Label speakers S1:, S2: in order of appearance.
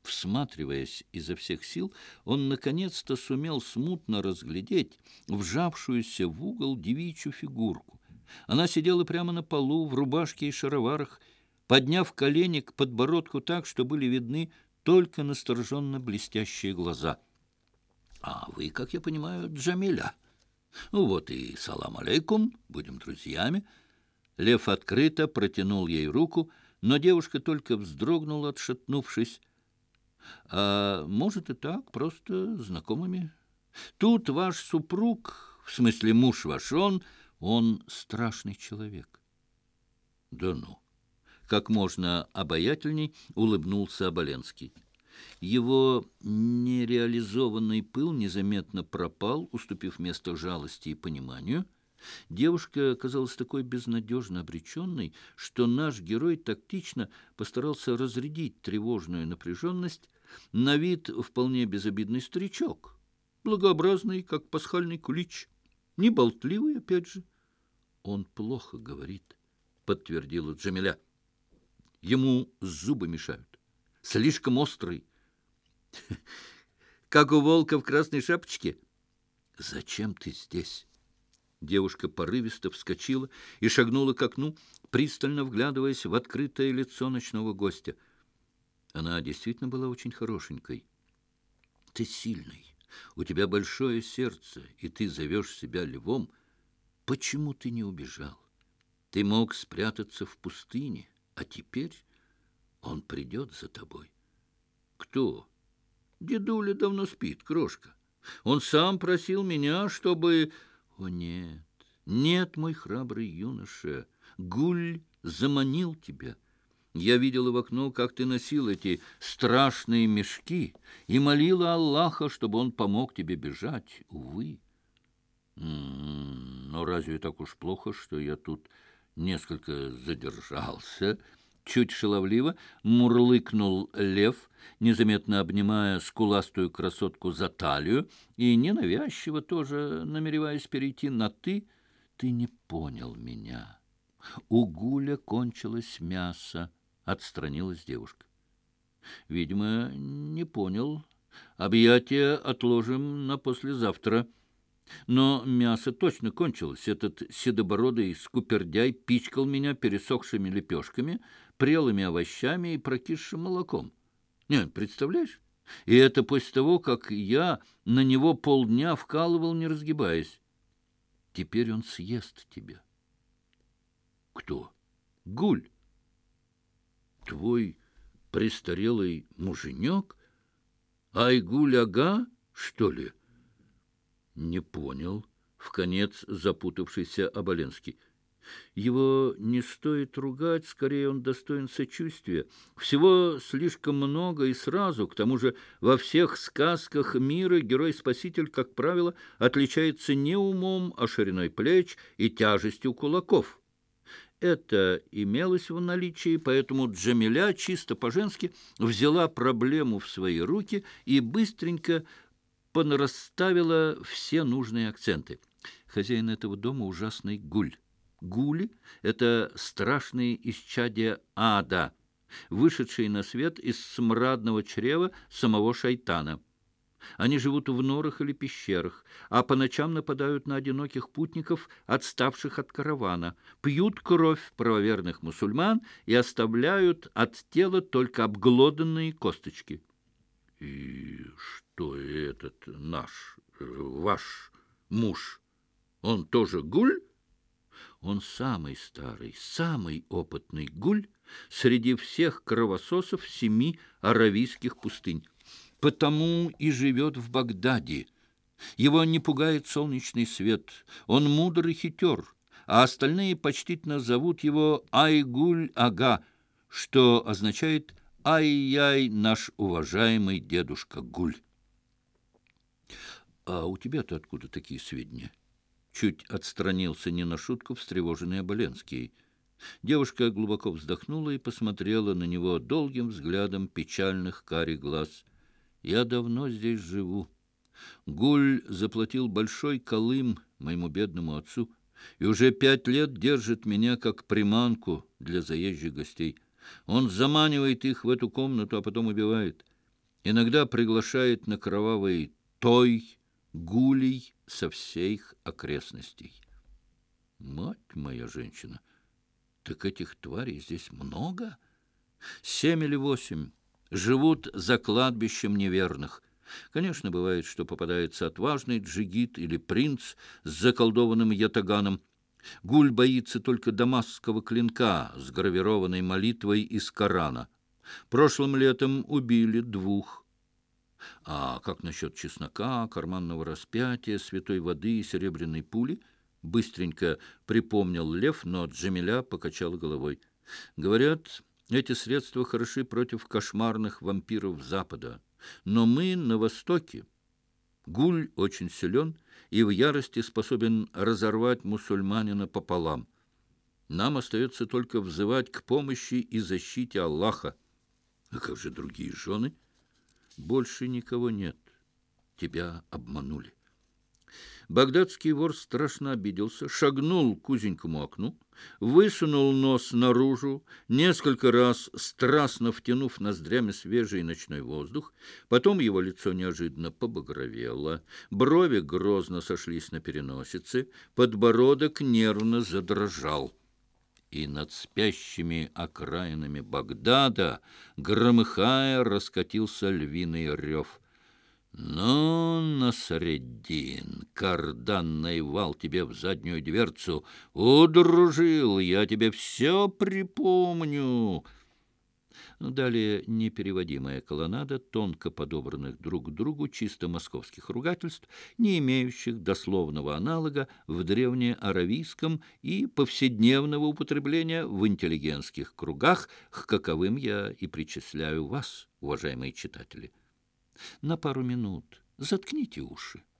S1: Всматриваясь изо всех сил, он наконец-то сумел смутно разглядеть вжавшуюся в угол девичью фигурку. Она сидела прямо на полу, в рубашке и шароварах, подняв колени к подбородку так, что были видны только настороженно блестящие глаза. «А вы, как я понимаю, Джамиля? Ну вот и салам алейкум, будем друзьями». Лев открыто протянул ей руку, но девушка только вздрогнула, отшатнувшись. А может и так, просто знакомыми. Тут ваш супруг, в смысле муж ваш, он страшный человек. Да ну! Как можно обаятельней улыбнулся Оболенский. Его нереализованный пыл незаметно пропал, уступив место жалости и пониманию. Девушка оказалась такой безнадежно обреченной, что наш герой тактично постарался разрядить тревожную напряженность. На вид вполне безобидный старичок, благообразный, как пасхальный кулич, неболтливый, опять же. «Он плохо говорит», — подтвердила Джамиля. «Ему зубы мешают, слишком острый, как у волка в красной шапочке». «Зачем ты здесь?» Девушка порывисто вскочила и шагнула к окну, пристально вглядываясь в открытое лицо ночного гостя. Она действительно была очень хорошенькой. «Ты сильный, у тебя большое сердце, и ты зовешь себя львом. Почему ты не убежал? Ты мог спрятаться в пустыне, а теперь он придет за тобой». «Кто?» «Дедуля давно спит, крошка. Он сам просил меня, чтобы...» «О, нет, нет, мой храбрый юноша, Гуль заманил тебя. Я видела в окно, как ты носил эти страшные мешки и молила Аллаха, чтобы он помог тебе бежать. Увы». Но разве так уж плохо, что я тут несколько задержался?» Чуть шаловливо мурлыкнул лев, незаметно обнимая скуластую красотку за талию и ненавязчиво тоже намереваясь перейти на «ты». «Ты не понял меня. У Гуля кончилось мясо», — отстранилась девушка. «Видимо, не понял. Объятия отложим на послезавтра». Но мясо точно кончилось. Этот седобородый скупердяй пичкал меня пересохшими лепешками, прелыми овощами и прокисшим молоком. Нет, представляешь? И это после того, как я на него полдня вкалывал, не разгибаясь. Теперь он съест тебя. Кто? Гуль. Твой престарелый муженек? Айгуль-ага, что ли? Не понял, вконец запутавшийся Оболенский. Его не стоит ругать, скорее он достоин сочувствия. Всего слишком много и сразу. К тому же во всех сказках мира герой-спаситель, как правило, отличается не умом, а шириной плеч и тяжестью кулаков. Это имелось в наличии, поэтому Джамиля чисто по-женски взяла проблему в свои руки и быстренько понарасставила все нужные акценты. Хозяин этого дома — ужасный Гуль. Гули — это страшные исчадия ада, вышедшие на свет из смрадного чрева самого шайтана. Они живут в норах или пещерах, а по ночам нападают на одиноких путников, отставших от каравана, пьют кровь правоверных мусульман и оставляют от тела только обглоданные косточки. И что этот ваш муж, он тоже Гуль? Он самый старый, самый опытный Гуль среди всех кровососов 7 аравийских пустынь. Потому и живет в Багдаде. Его не пугает солнечный свет, он мудр и хитер, а остальные почтительно зовут его Айгуль-ага, что означает «Ай-яй, наш уважаемый дедушка Гуль». «А у тебя-то откуда такие сведения?» Чуть отстранился не на шутку встревоженный Оболенский. Девушка глубоко вздохнула и посмотрела на него долгим взглядом печальных карих глаз. «Я давно здесь живу. Гуль заплатил большой колым моему бедному отцу и уже 5 лет держит меня как приманку для заезжих гостей. Он заманивает их в эту комнату, а потом убивает. Иногда приглашает на кровавый той гулей со всех окрестностей. Мать моя женщина, так этих тварей здесь много? 7 или 8 живут за кладбищем неверных. Конечно, бывает, что попадается отважный джигит или принц с заколдованным ятаганом. Гуль боится только дамасского клинка с гравированной молитвой из Корана. Прошлым летом убили 2. А как насчет чеснока, карманного распятия, святой воды и серебряной пули? Быстренько припомнил Лев, но Джамиля покачала головой. Говорят, эти средства хороши против кошмарных вампиров Запада. Но мы на Востоке. Гуль очень силен и в ярости способен разорвать мусульманина пополам. Нам остается только взывать к помощи и защите Аллаха. А как же другие жены? Больше никого нет. Тебя обманули. Багдадский вор страшно обиделся, шагнул к узенькому окну, высунул нос наружу, несколько раз страстно втянув ноздрями свежий ночной воздух. Потом его лицо неожиданно побагровело, брови грозно сошлись на переносице, подбородок нервно задрожал. И над спящими окраинами Багдада, громыхая, раскатился львиный рев. «Ну, Насреддин, карданный вал тебе в заднюю дверцу! Удружил, я тебе все припомню!» Далее непереводимая колоннада тонко подобранных друг к другу чисто московских ругательств, не имеющих дословного аналога в древнеаравийском и повседневного употребления в интеллигентских кругах, к каковым я и причисляю вас, уважаемые читатели. На пару минут заткните уши.